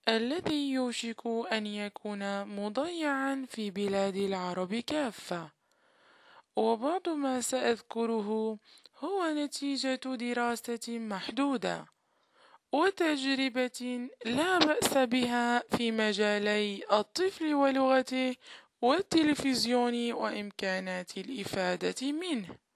الذي يوشك أن يكون مضيعا في بلاد العرب كافة. وبعض ما سأذكره هو نتيجة دراسة محدودة وتجربة لا بأس بها في مجالي الطفل ولغته والتلفزيون وإمكانات الإفادة منه.